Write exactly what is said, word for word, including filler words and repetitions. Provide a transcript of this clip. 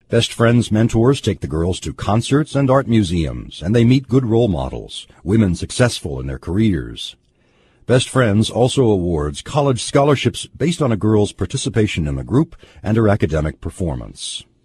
Best Friends mentors take the girls to concerts and art museums, and they meet good role models, women successful in their careers. Best Friends also awards college scholarships based on a girl's participation in the group and her academic performance.